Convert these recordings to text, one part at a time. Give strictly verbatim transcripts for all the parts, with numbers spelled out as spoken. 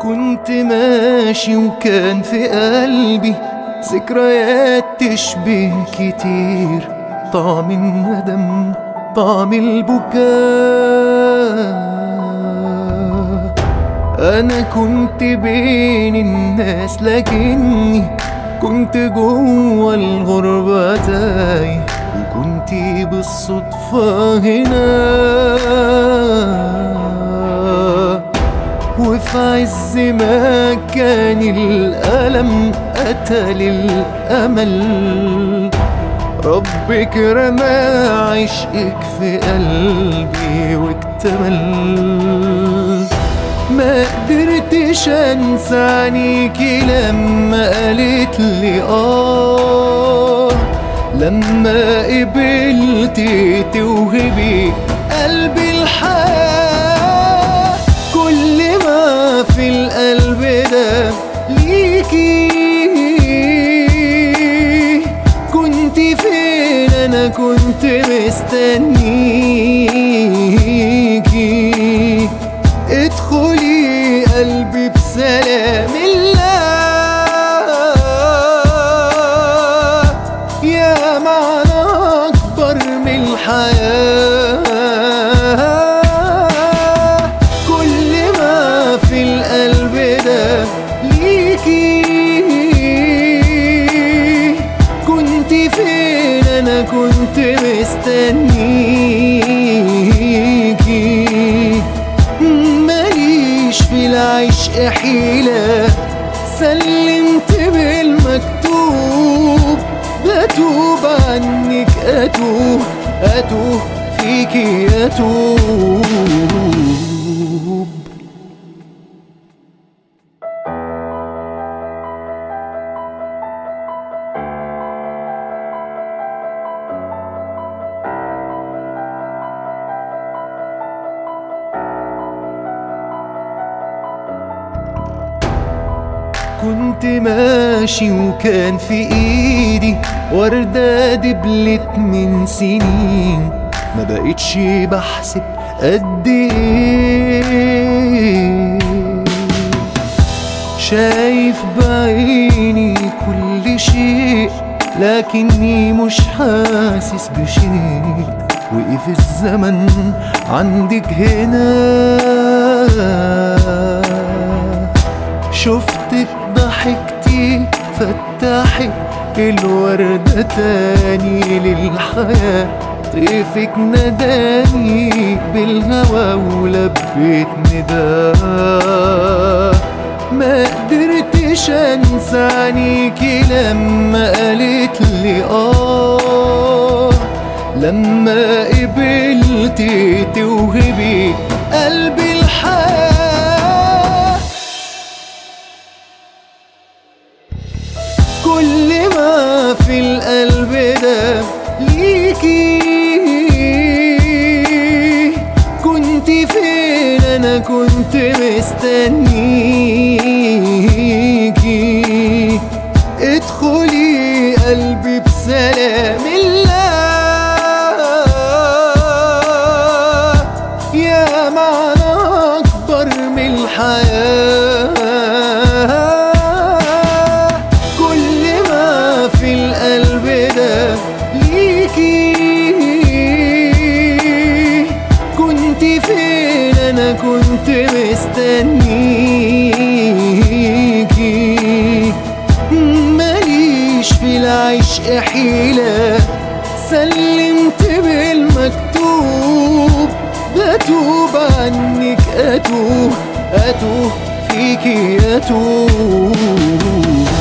كنت ماشي وكان في قلبي ذكريات تشبه كتير، طعم الندم طعم البكاء. أنا كنت بين الناس لكني كنت جوا الغربة تايه، وكنت بالصدفة هنا. وفي عز ما كان الألم قتل الأمل، ربك رمى عشقك في قلبي واكتمل. ما قدرتش انسى عينيكي لما قالت لي آه، لما قبلتي توهبي قلبي الحياة. كل ما في القلب ده ليكي، كنت فين؟ أنا كنت مستنيكي. ادخلي قلبي بسلام الله، يا معنى أكبر من الحياة. كل ما في القلب ده ليكي، كنت فين؟ أنا كنت مستنيكي. ماليش في العشق حيلة، سلمت بالمكتوب. بتوب عنك أتوه أتوه فيكي أتوب. كنت ماشي وكان في ايدي وردة دبلت من سنين، ما بقتش بحسب قد ايه. شايف بعيني كل شيء لكني مش حاسس بشيء. وقف الزمن عندك هنا، شفتك ضحكتي فتحت الوردة تاني للحياة. طيفك نداني بالهوى ولبيت نداه. ما قدرتش انسى عينيكي لما قالت لي آه، لما قبلتي توهبي قلبي الحياة. كل ما في القلب ده ليكي، كنت فين؟ أنا كنت مستنيكي. ادخلي قلبي بسلام الله، يا معنى أكبر من الحياة. في القلب ده ليكي، كنت فين؟ أنا كنت مستنيكي. ماليش في العشق حيلة، سلمت بالمكتوب. بتوب عنك أتوه أتوه فيكي أتوب.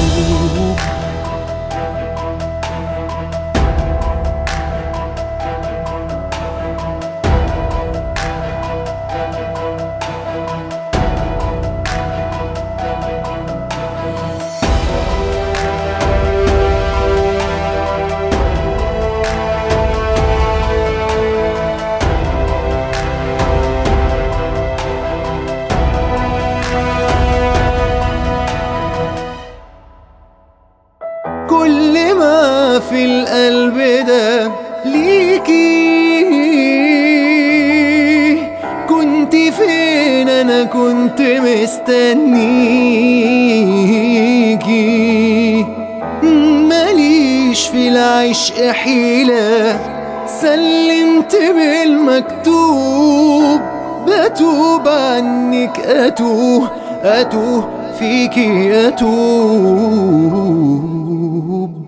فين انا كنت مستنيكي. ماليش في العشق حيلة، سلمت بالمكتوب، بتوب عنك أتوه أتوه فيكي أتوب.